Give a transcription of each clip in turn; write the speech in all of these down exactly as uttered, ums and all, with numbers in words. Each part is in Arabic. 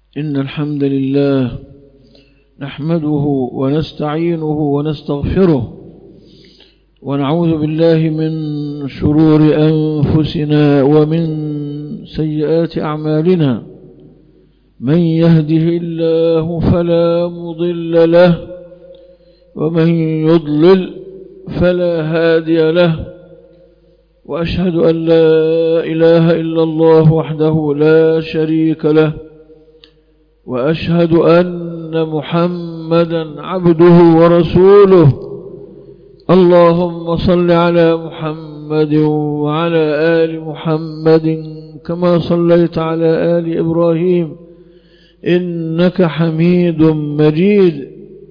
إن الحمد لله نحمده ونستعينه ونستغفره ونعوذ بالله من شرور أنفسنا ومن سيئات أعمالنا. من يهده الله فلا مضل له ومن يضلل فلا هادي له، وأشهد أن لا إله إلا الله وحده لا شريك له، وأشهد أن محمدا عبده ورسوله. اللهم صل على محمد وعلى آل محمد كما صليت على آل إبراهيم إنك حميد مجيد.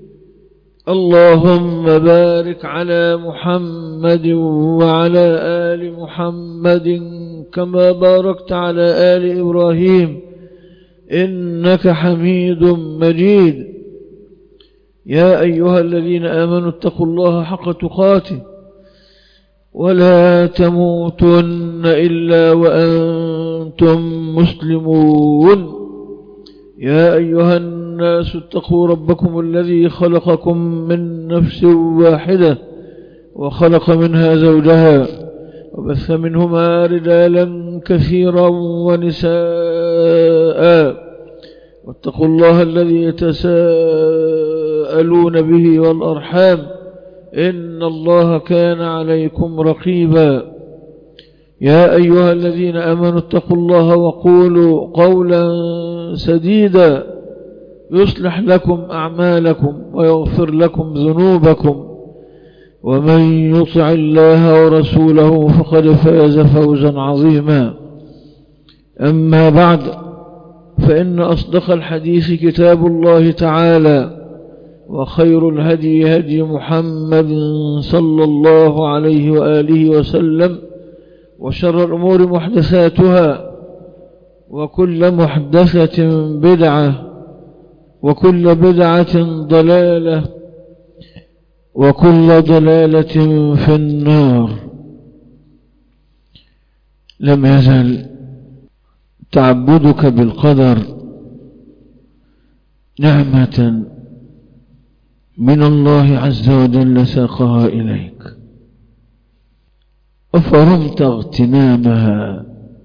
اللهم بارك على محمد وعلى آل محمد كما باركت على آل إبراهيم إنك حميد مجيد. يا أيها الذين آمنوا اتقوا الله حق تقاته ولا تموتن إلا وأنتم مسلمون. يا أيها الناس اتقوا ربكم الذي خلقكم من نفس واحدة وخلق منها زوجها وبث منهما رجالا كثيرا ونساء، واتقوا الله الذي تساءلون به والأرحام إن الله كان عليكم رقيبا. يا أيها الذين آمنوا اتقوا الله وقولوا قولا سديدا يصلح لكم أعمالكم ويغفر لكم ذنوبكم، ومن يطع الله ورسوله فقد فاز فوزا عظيما. أما بعد، فإن أصدق الحديث كتاب الله تعالى، وخير الهدي هدي محمد صلى الله عليه وآله وسلم، وشر الأمور محدثاتها، وكل محدثة بدعة، وكل بدعة ضلالة، وكل ضلالة في النار. لم يزل تعبدك بالقدر نعمة من الله عز وجل ساقها إليك، أفرمت اغتنامها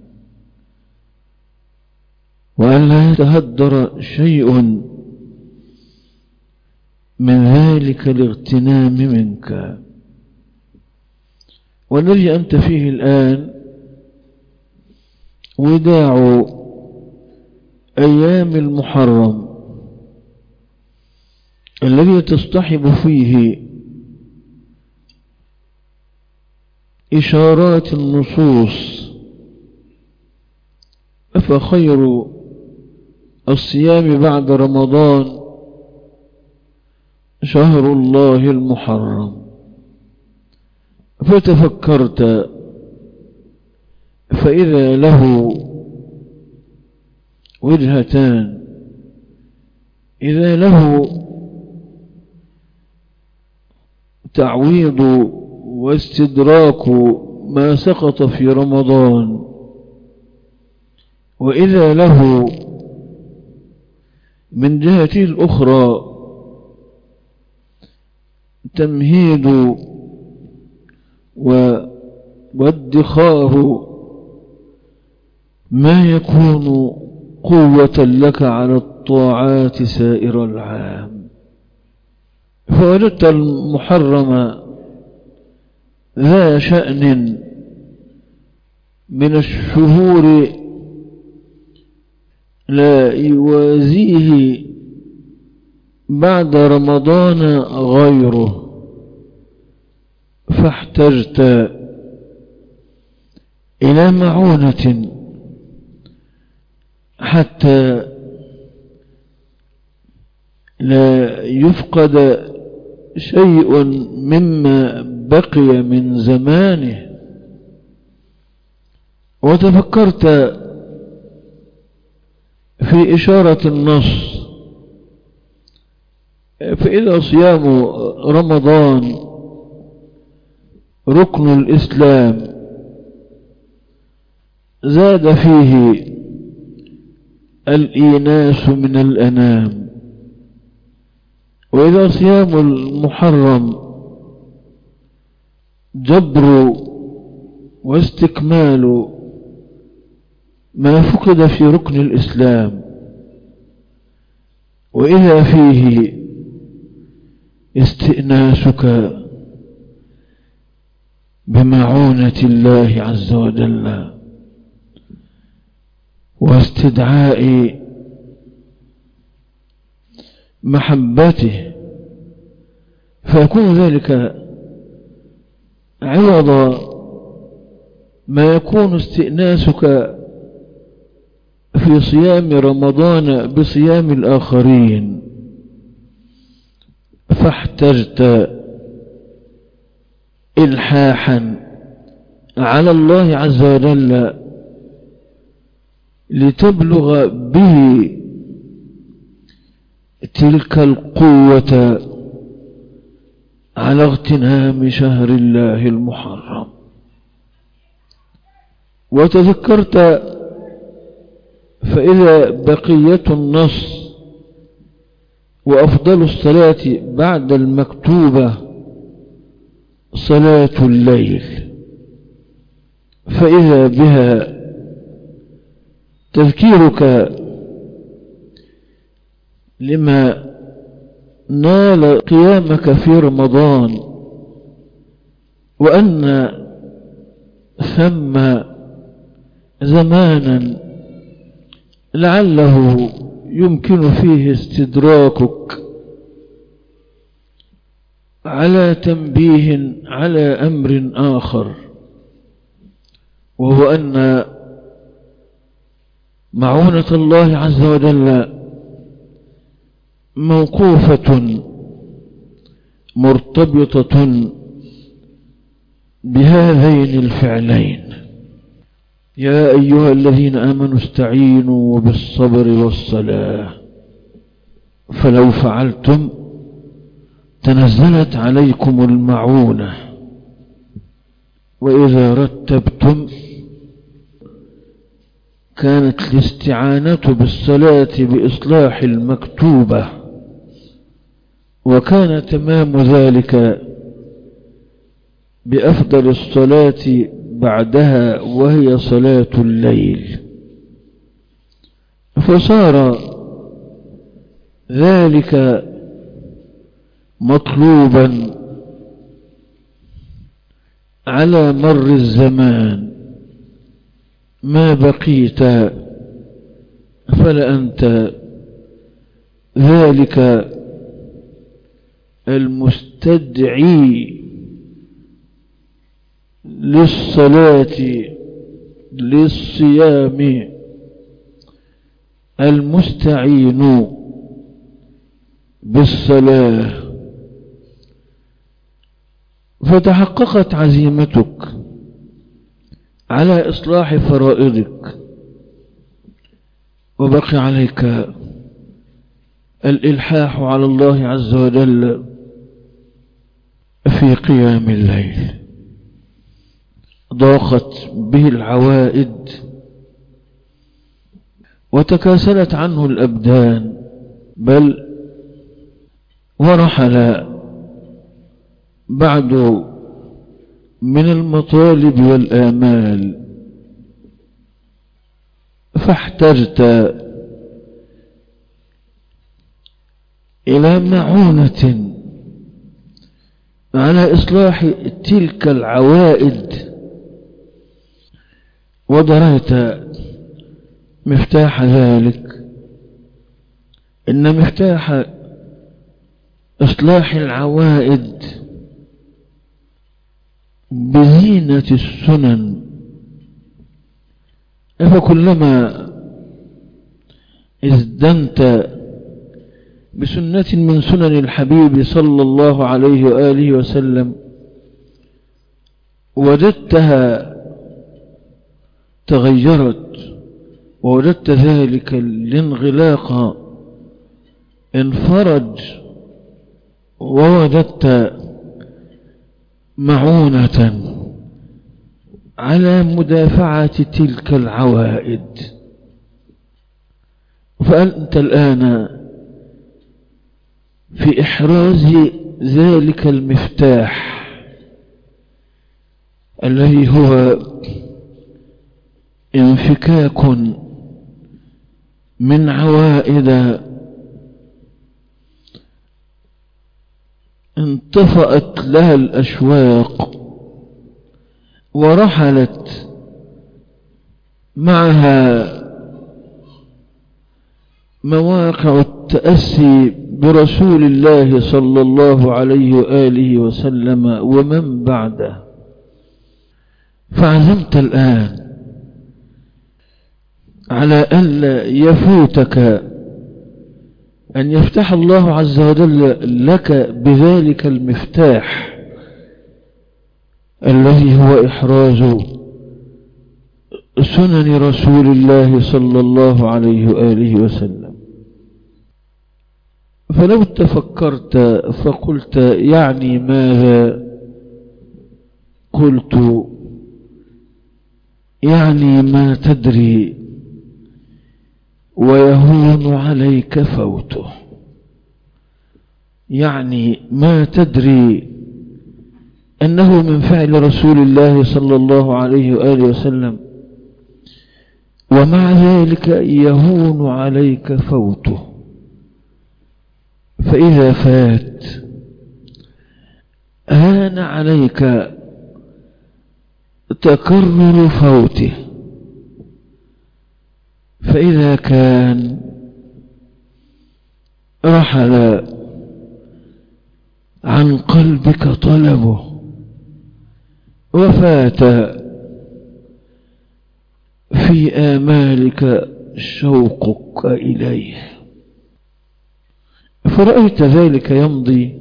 وأن لا يتهدر شيء من ذلك الاغتنام منك. والذي أنت فيه الآن وداع أيام المحرم الذي تصطحب فيه إشارات النصوص، فخير الصيام بعد رمضان شهر الله المحرم. فتفكرت فإذا له وجهتان، إذا له تعويض واستدراك ما سقط في رمضان، وإذا له من جهته الأخرى تمهيد وادخار ما يكون قوة لك على الطاعات سائر العام. فوجدت المحرم ذا شأن من الشهور لا يوازيه بعد رمضان غيره، فاحتجت إلى معونة حتى لا يفقد شيء مما بقي من زمانه. وتفكرت في إشارة النص، فإذا صيام رمضان ركن الإسلام زاد فيه الإيناس من الأنام. وإذا صيام المحرم جبر واستكمال ما فقد في ركن الإسلام، وإذا فيه استئناسك بمعونة الله عز وجل واستدعاء محبته، فيكون ذلك عوض ما يكون استئناسك في صيام رمضان بصيام الآخرين. فاحتجت إلحاحا على الله عز وجل لتبلغ به تلك القوة على اغتنام شهر الله المحرم. وتذكرت فإذا بقية النص وأفضل الصلاة بعد المكتوبة صلاة الليل، فإذا بها تذكيرك لما نال قيامك في رمضان، وأن ثم زمانا لعله يمكن فيه استدراكك على تنبيه على أمر آخر، وهو أن معونة الله عز وجل موقوفة مرتبطة بهذين الفعلين. يا أيها الذين آمنوا استعينوا بالصبر والصلاة فلو فعلتم تنزلت عليكم المعونة. وإذا رتبتم كانت الاستعانة بالصلاة بإصلاح المكتوبة، وكان تمام ذلك بأفضل الصلاة بعدها وهي صلاة الليل. فصار ذلك مطلوبا على مر الزمان ما بقيت، فلأنت ذلك المستدعي للصلاة للصيام المستعين بالصلاة. فتحققت عزيمتك على إصلاح فرائضك، وبقي عليك الإلحاح على الله عز وجل في قيام الليل. ضاقت به العوائد وتكاسلت عنه الأبدان، بل ورحل بعد من المطالب والآمال. فاحتجت إلى معونة على إصلاح تلك العوائد، ودريت مفتاح ذلك. إن مفتاح إصلاح العوائد بزينة السنن. فكلما ازدنت بسنة من سنن الحبيب صلى الله عليه وآله وسلم وجدتها تغيرت، ووجدت ذلك الانغلاق انفرج، ووجدت معونة على مدافعة تلك العوائد. فأنت الآن في إحراز ذلك المفتاح الذي هو انفكاك من عوائد انطفأت لها الأشواق ورحلت معها مواقع التأسي برسول الله صلى الله عليه وآله وسلم ومن بعده. فعزمت الآن على ألا يفوتك أن يفتح الله عز وجل لك بذلك المفتاح الذي هو إحراز سنن رسول الله صلى الله عليه وآله وسلم. فلو تفكرت فقلت يعني ماذا؟ قلت يعني ما تدري ويهون عليك فوته، يعني ما تدري أنه من فعل رسول الله صلى الله عليه وآله وسلم ومع ذلك يهون عليك فوته. فإذا فات هان عليك تكرر فوته، فإذا كان رحل عن قلبك طلبه وفات في آمالك شوقك إليه، فرأيت ذلك يمضي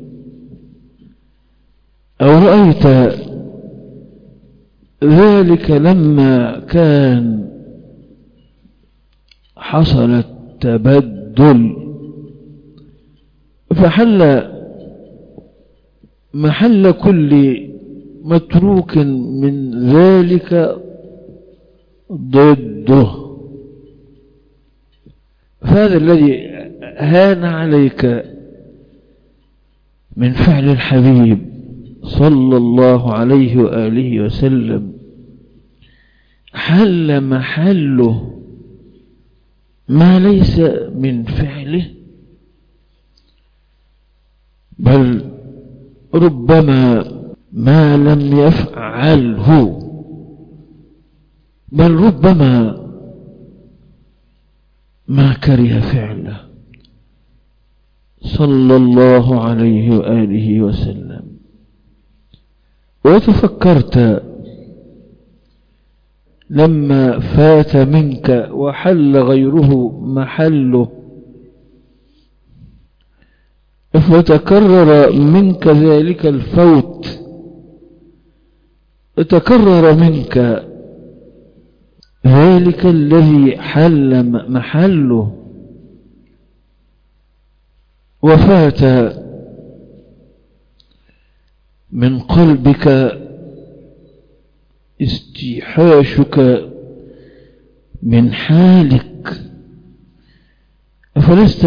أو رأيت ذلك لما كان حصل التبدل فحل محل كل متروك من ذلك ضده. فهذا الذي هان عليك من فعل الحبيب صلى الله عليه وآله وسلم حل محله ما ليس من فعله، بل ربما ما لم يفعله، بل ربما ما كره فعله صلى الله عليه وآله وسلم. وتفكرت لما فات منك وحل غيره محله فتكرر منك ذلك الفوت، تكرر منك ذلك الذي حل محله وفات من قلبك استيحاشك من حالك، فلست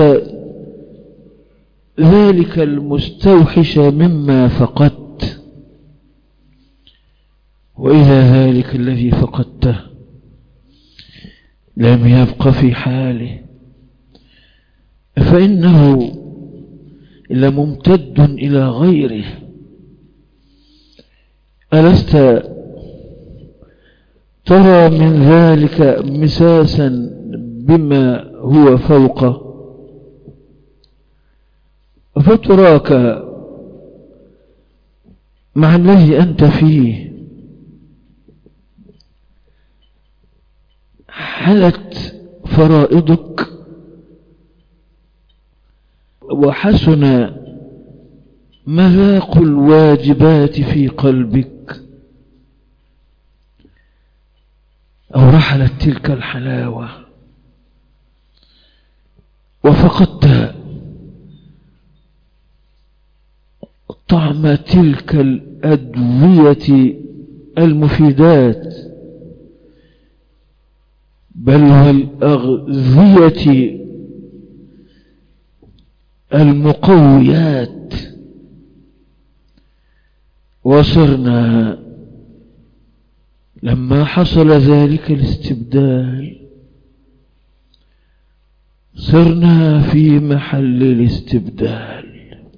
ذلك المستوحش مما فقدت، وإذا ذلك الذي فقدته لم يبق في حاله فإنه لممتد إلى غيره. ألست ترى من ذلك مساسا بما هو فوقه؟ فتراك مع الذي أنت فيه حلت فرائضك وحسن مذاق الواجبات في قلبك، أو رحلت تلك الحلاوة وفقدت طعم تلك الأدوية المفيدات بل والأغذية المقويات، وصرنا لما حصل ذلك الاستبدال صرنا في محل الاستبدال.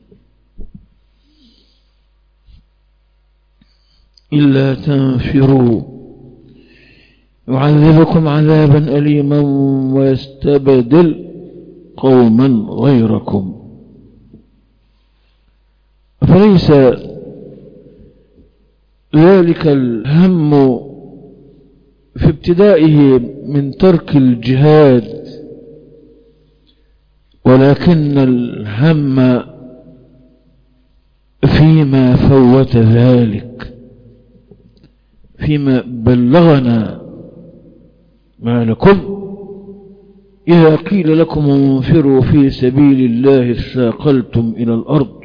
إلا تنفروا يعذبكم عذابا أليما ويستبدل قوما غيركم. فليس ذلك الهم في ابتدائه من ترك الجهاد، ولكن الهم فيما فوت ذلك، فيما بلغنا: ما لكم إذا قيل لكم انفروا في سبيل الله اثاقلتم إلى الأرض.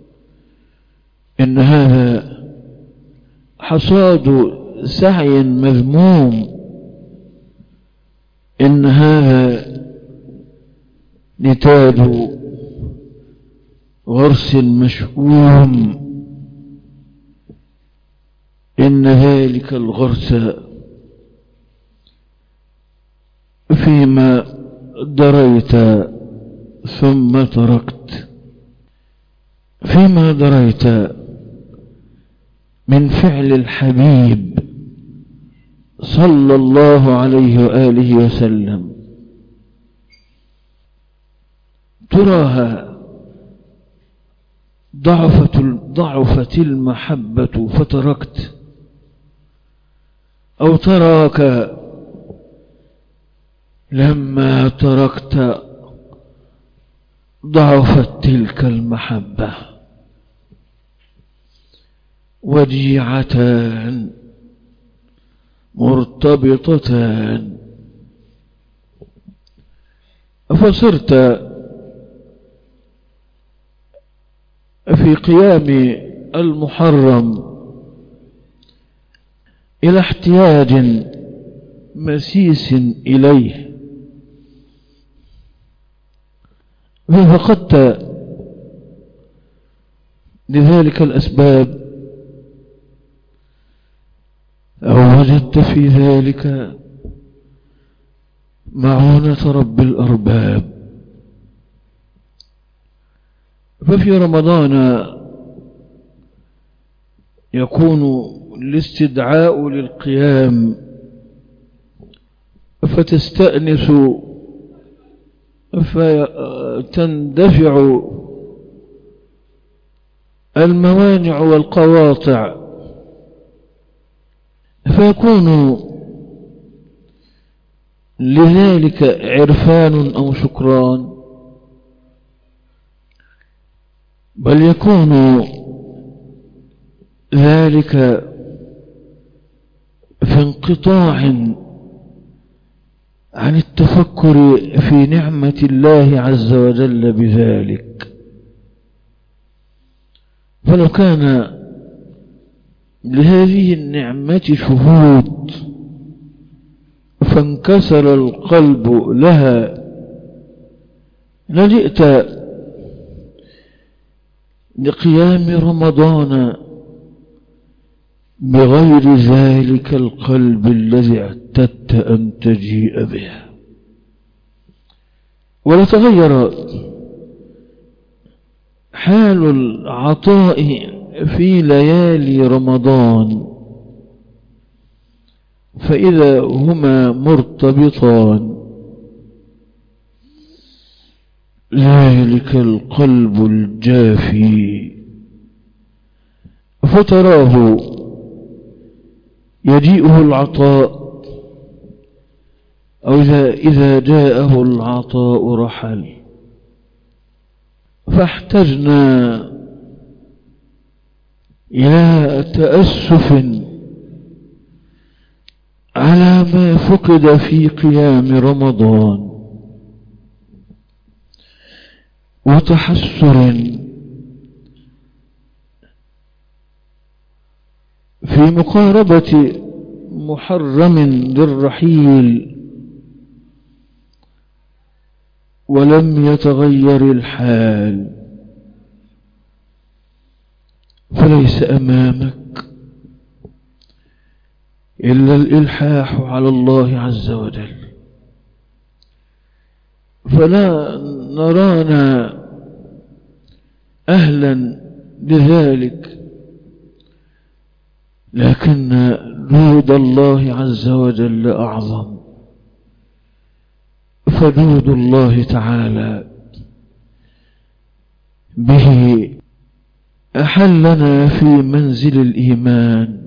إن هذا حصاد سعي مذموم، إن هذا نتاج غرس مشؤوم، إن ذلك الغرس فيما دريت ثم تركت، فيما دريت من فعل الحبيب صلى الله عليه وآله وسلم، تراها ضعفت ضعفت المحبة فتركت، أو تراك لما تركت ضعفت تلك المحبة. وجيعتان مرتبطتان، فصرت في قيام المحرم إلى احتياج مسيس إليه، ففقدت لذلك الأسباب، أو وجدت في ذلك معونة رب الأرباب. ففي رمضان يكون الاستدعاء للقيام، فتستأنس فتندفع الموانع والقواطع، فيكون لذلك عرفان أو شكران، بل يكون ذلك في انقطاع عن التفكر في نعمة الله عز وجل بذلك. فلو كان لهذه النعمة شهود فانكسر القلب لها لجئت لقيام رمضان بغير ذلك القلب الذي اعتدت أن تجيء به. ولتغير حال العطاء في ليالي رمضان، فإذا هما مرتبطان ذلك القلب الجافي فتراه يجيئه العطاء، أو إذا جاءه العطاء رحل. فاحتجنا إلى تأسف على ما فقد في قيام رمضان، وتحسر في مقاربة محرم للرحيل، ولم يتغير الحال، فليس أمامك إلا الإلحاح على الله عز وجل. فلا نرانا أهلا لذلك، لكن جود الله عز وجل أعظم. فجود الله تعالى به أحلنا في منزل الإيمان،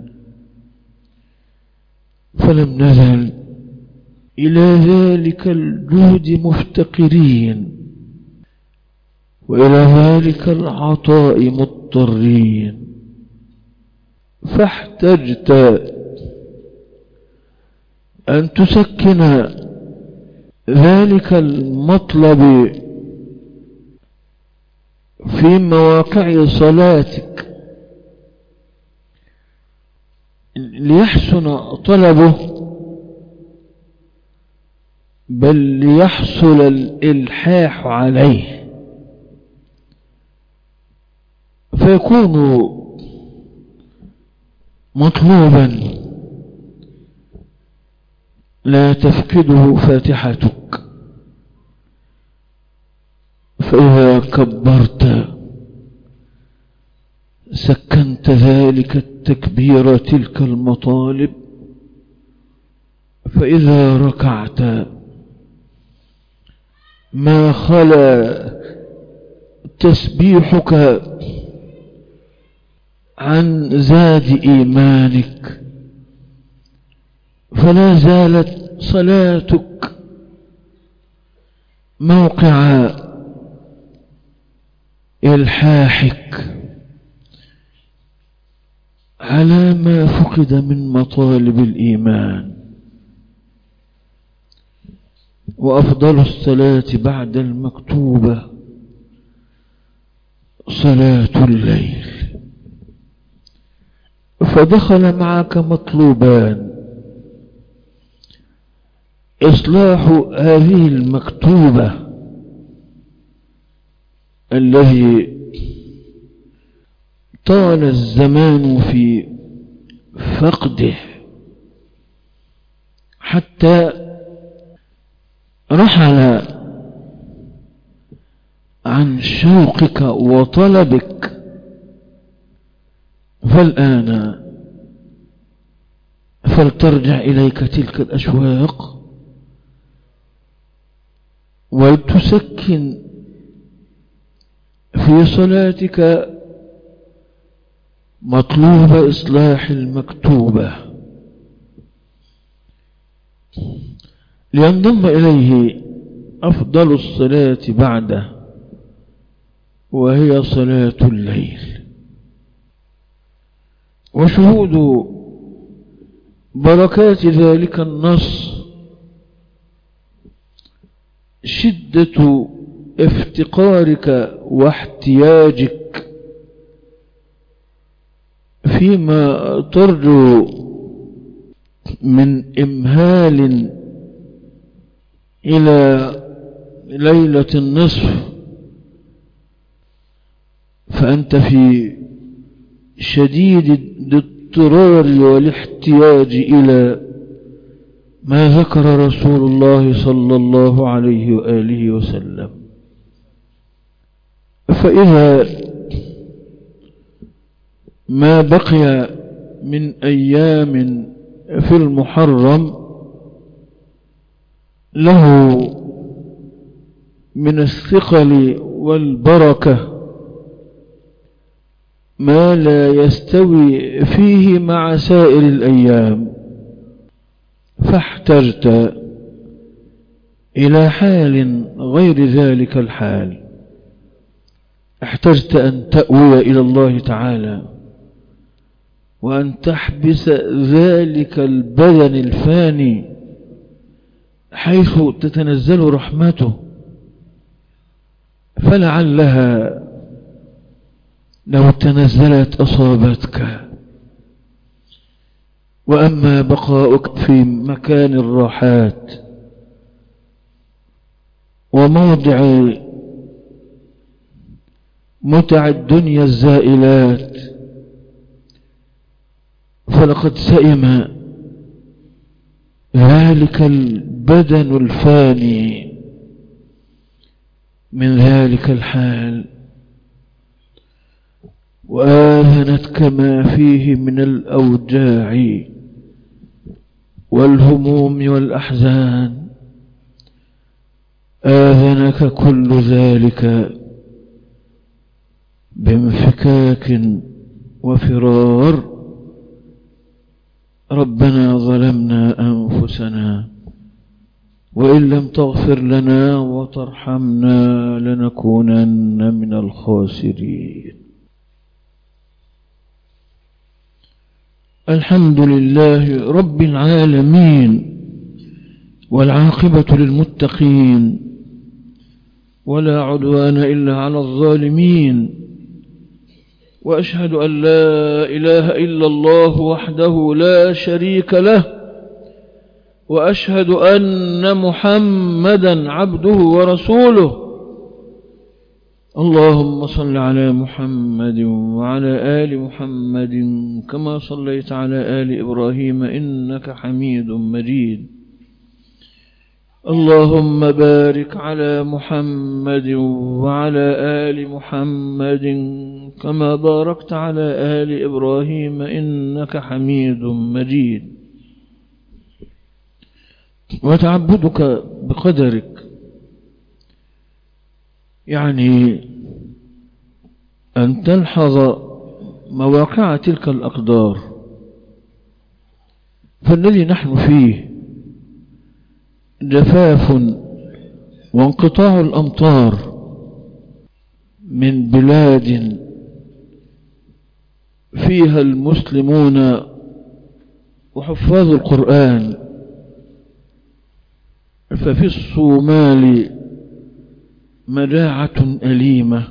فلم نزل إلى ذلك الجود مفتقرين، وإلى ذلك العطاء مضطرين. فاحتجت أن تسكن ذلك المطلب في مواقع صلاتك ليحسن طلبه، بل ليحصل الإلحاح عليه، فيكون مطلوبا لا تفقده فاتحتك. فإذا كبرت سكنت ذلك التكبير تلك المطالب، فإذا ركعت ما خلا تسبيحك عن زاد إيمانك، فلا زالت صلاتك موقع إلحاحك على ما فقد من مطالب الإيمان. وأفضل الصلاة بعد المكتوبة صلاة الليل. فدخل معك مطلوبان: إصلاح هذه المكتوبة الذي طال الزمان في فقده حتى رحل عن شوقك وطلبك، فالآن فلترجع إليك تلك الأشواق ولتسكن في صلاتك مطلوب إصلاح المكتوبة، لينضم إليه أفضل الصلاة بعده وهي صلاة الليل. وشهود بركات ذلك النص شدة افتقارك واحتياجك فيما ترجو من إمهال إلى ليلة النصف، فأنت في شديد الاضطرار والاحتياج إلى ما ذكر رسول الله صلى الله عليه وآله وسلم. فإذا ما بقي من أيام في المحرم له من الثقل والبركة ما لا يستوي فيه مع سائر الأيام، فاحتجت إلى حال غير ذلك الحال. احتجت أن تأوي إلى الله تعالى وأن تحبس ذلك البدن الفاني حيث تتنزل رحمته، فلعلها لو تنزلت أصابتك. وأما بقاؤك في مكان الراحات وموضع متع الدنيا الزائلات، فلقد سئم ذلك البدن الفاني من ذلك الحال، وآذنت كما فيه من الأوجاع والهموم والأحزان، آذنك كل ذلك بانفكاك وفرار. ربنا ظلمنا أنفسنا وإن لم تغفر لنا وترحمنا لنكونن من الخاسرين. الحمد لله رب العالمين، والعاقبة للمتقين، ولا عدوان إلا على الظالمين، وأشهد أن لا إله إلا الله وحده لا شريك له، وأشهد أن محمدا عبده ورسوله. اللهم صل على محمد وعلى آل محمد كما صليت على آل إبراهيم إنك حميد مجيد. اللهم بارك على محمد وعلى آل محمد كما باركت على آل إبراهيم إنك حميد مجيد. وتعبدك بقدرك يعني أن تلحظ مواقع تلك الأقدار، فالذي نحن فيه جفاف وانقطاع الأمطار من بلاد فيها المسلمون وحفاظ القرآن، ففي الصومال مجاعة أليمة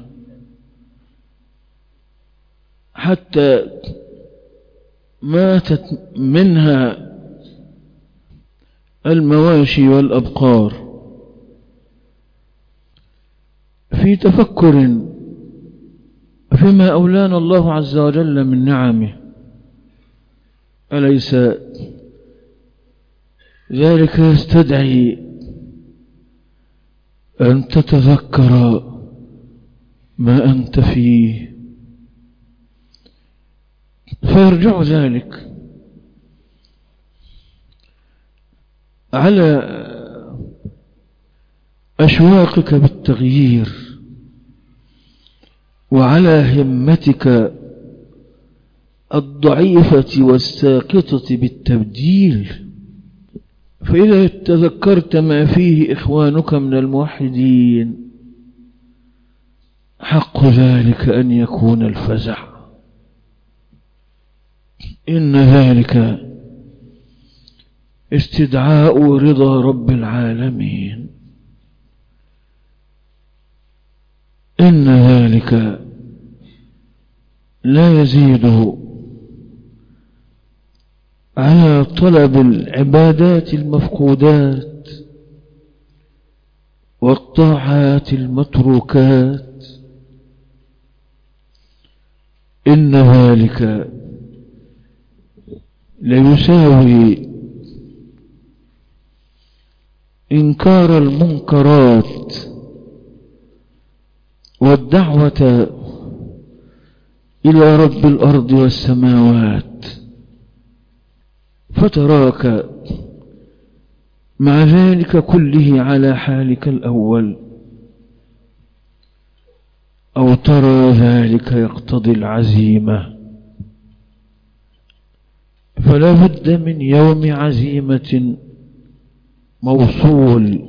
حتى ماتت منها المواشي والأبقار. في تفكر فيما أولانا الله عز وجل من نعمه، أليس ذلك يستدعي أن تتذكر ما أنت فيه؟ فيرجع ذلك على أشواقك بالتغيير، وعلى همتك الضعيفة والساقطة بالتبديل. فإذا تذكرت ما فيه إخوانك من الموحدين، حق ذلك أن يكون الفزع. إن ذلك استدعاء رضا رب العالمين، إن ذلك لا يزيد على طلب العبادات المفقودات والطاعات المتروكات. إن ذلك ليساوي إنكار المنكرات والدعوة إلى رب الأرض والسماوات. فتراك مع ذلك كله على حالك الأول، أو ترى ذلك يقتضي العزيمة. فلا بد من يوم عزيمة موصول،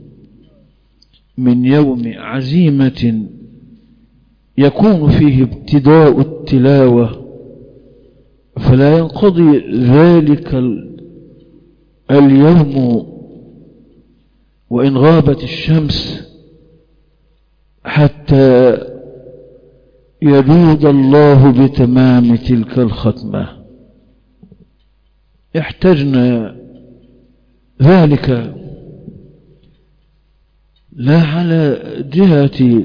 من يوم عزيمة يكون فيه ابتداء التلاوة، فلا ينقضي ذلك اليوم وإن غابت الشمس حتى يجود الله بتمام تلك الختمة. احتجنا ذلك لا على جهة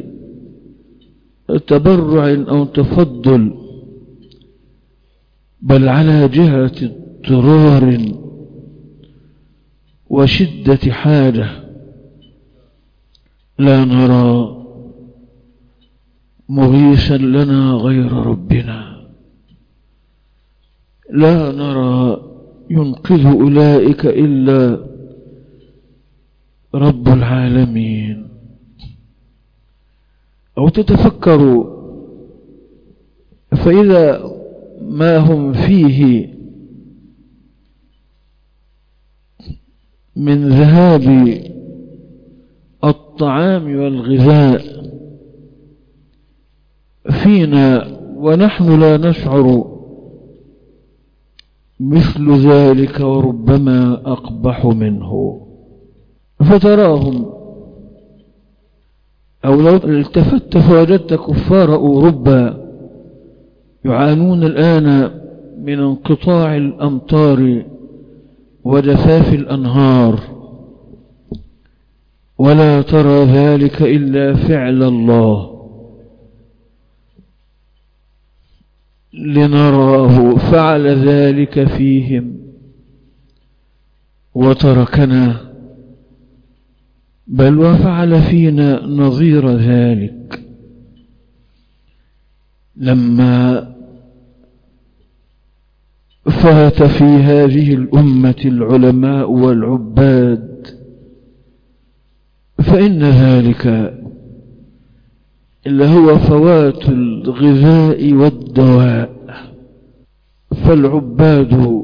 تبرع أو تفضل، بل على جهة اضطرار وشدة حاجة. لا نرى مغيثا لنا غير ربنا، لا نرى ينقذ أولئك إلا رب العالمين. أو تتفكروا فإذا ما هم فيه من ذهاب الطعام والغذاء فينا ونحن لا نشعر مثل ذلك، وربما أقبح منه. فتراهم، أو لو التفت فوجدت كفار أوروبا يعانون الآن من انقطاع الأمطار وجفاف الأنهار، ولا ترى ذلك إلا فعل الله، لنراه فعل ذلك فيهم وتركنا، بل وفعل فينا نظير ذلك لما فات في هذه الأمة العلماء والعباد، فإن ذلك اللي هو فوات الغذاء والدواء. فالعباد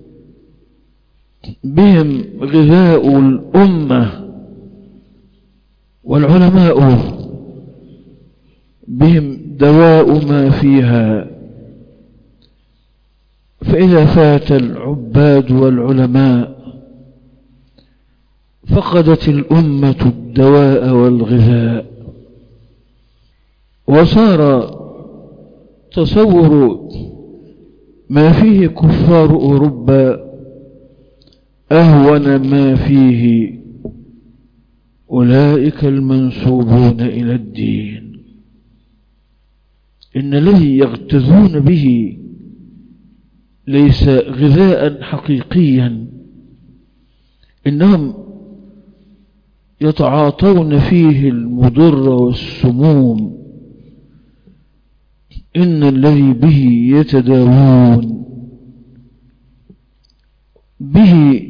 بهم غذاء الأمة، والعلماء بهم دواء ما فيها. فإذا فات العباد والعلماء فقدت الأمة الدواء والغذاء، وصار تصور ما فيه كفار أوروبا أهون ما فيه أولئك المنسوبون إلى الدين. إن الذي يغتذون به ليس غذاء حقيقيا، إنهم يتعاطون فيه المضر والسموم. إن الذي به يتداوون، به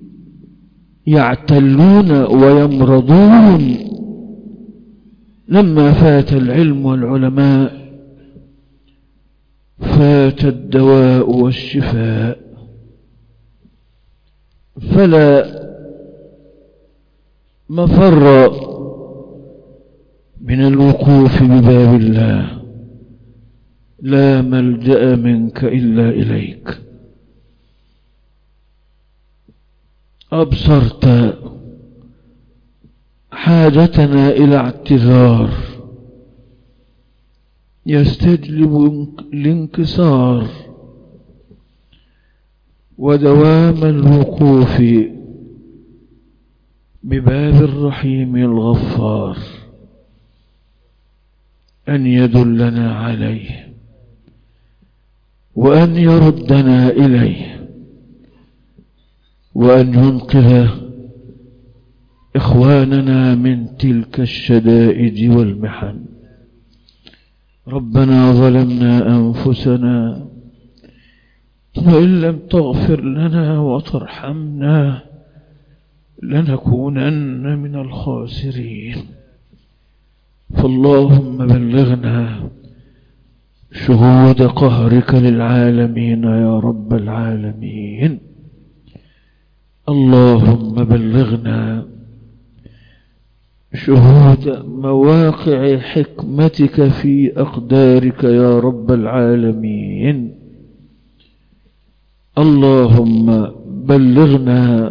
يعتلون ويمرضون. لما فات العلم والعلماء فات الدواء والشفاء. فلا مفر من الوقوف بباب الله، لا ملجأ منك إلا إليك. أبصرت حاجتنا إلى اعتذار يستجلب الانكسار ودوام الوقوف بباب الرحيم الغفار، أن يدلنا عليه وأن يردنا إليه، وأن ينقذ إخواننا من تلك الشدائد والمحن. ربنا ظلمنا أنفسنا وإن لم تغفر لنا وترحمنا لنكونن من الخاسرين. فاللهم بلغنا شهود قهرك للعالمين يا رب العالمين. اللهم بلغنا شهود مواقع حكمتك في أقدارك يا رب العالمين. اللهم بلغنا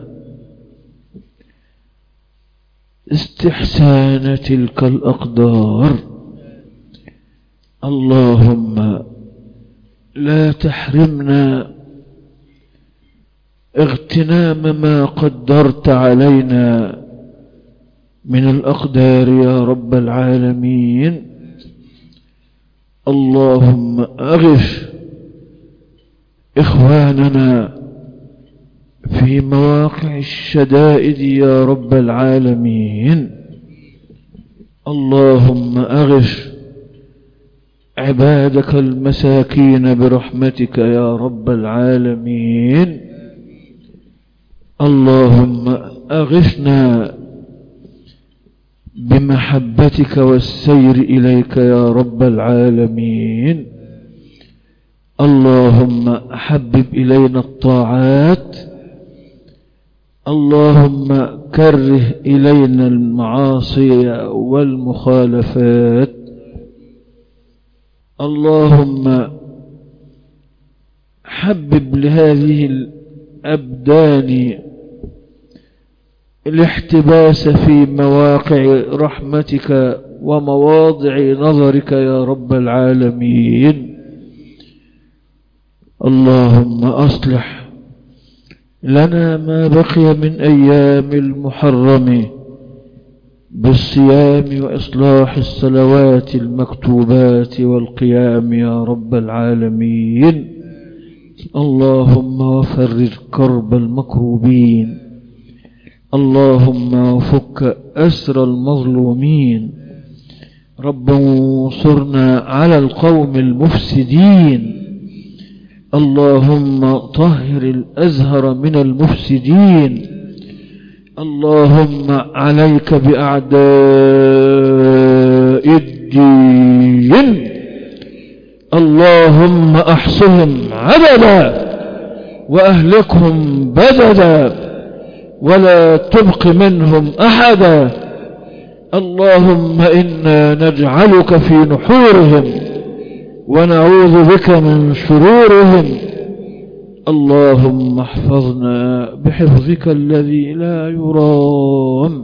استحسان تلك الأقدار. اللهم لا تحرمنا اغتنام ما قدرت علينا من الأقدار يا رب العالمين. اللهم أغث إخواننا في مواقع الشدائد يا رب العالمين. اللهم أغث عبادك المساكين برحمتك يا رب العالمين. اللهم أغثنا بمحبتك والسير إليك يا رب العالمين. اللهم حبب إلينا الطاعات. اللهم كره إلينا المعاصي والمخالفات. اللهم حبب لهذه الأبدان الاحتباس في مواقع رحمتك ومواضع نظرك يا رب العالمين. اللهم أصلح لنا ما بقي من أيام المحرم بالصيام وإصلاح الصلوات المكتوبات والقيام يا رب العالمين. اللهم وفرج كرب المكروبين. اللهم وفك أسر المظلومين. رب انصرنا على القوم المفسدين. اللهم طهر الأزهر من المفسدين. اللهم عليك بأعداء الدين. اللهم أحصهم عددا وأهلكهم بددا ولا تبق منهم أحدا. اللهم إنا نجعلك في نحورهم ونعوذ بك من شرورهم. اللهم احفظنا بحفظك الذي لا يرام،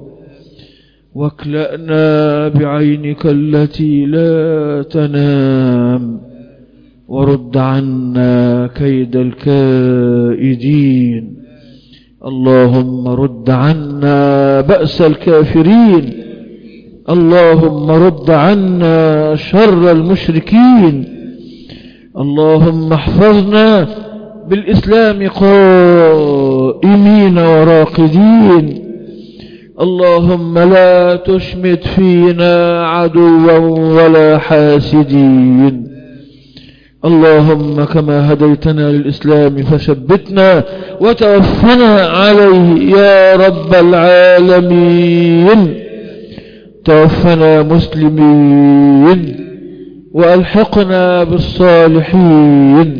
واكلأنا بعينك التي لا تنام، ورد عنا كيد الكائدين. اللهم رد عنا بأس الكافرين. اللهم رد عنا شر المشركين. اللهم احفظنا بالإسلام قائمين وراقدين. اللهم لا تشمت فينا عدوا ولا حاسدين. اللهم كما هديتنا للإسلام فثبتنا وتوفنا عليه يا رب العالمين. توفنا مسلمين وألحقنا بالصالحين.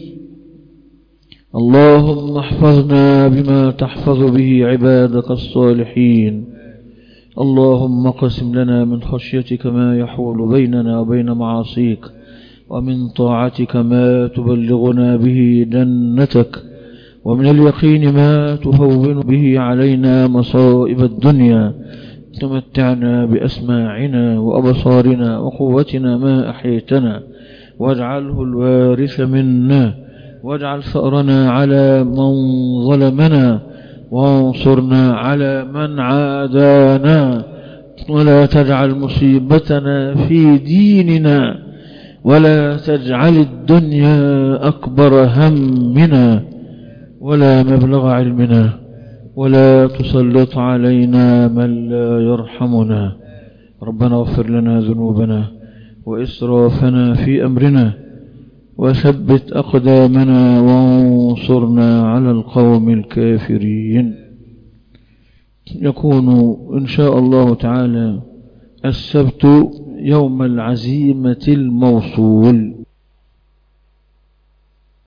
اللهم احفظنا بما تحفظ به عبادك الصالحين. اللهم اقسم لنا من خشيتك ما يحول بيننا وبين معاصيك، ومن طاعتك ما تبلغنا به جنتك، ومن اليقين ما تهون به علينا مصائب الدنيا. تمتعنا بأسماعنا وأبصارنا وقوتنا ما أحيتنا، واجعله الوارث منا، واجعل ثأرنا على من ظلمنا، وانصرنا على من عادانا، ولا تجعل مصيبتنا في ديننا، ولا تجعل الدنيا أكبر همنا ولا مبلغ علمنا، ولا تسلط علينا من لا يرحمنا. ربنا اغفر لنا ذنوبنا وإسرافنا في أمرنا، وثبت أقدامنا وانصرنا على القوم الكافرين. يكون إن شاء الله تعالى السبت يوم العزيمة الموصول،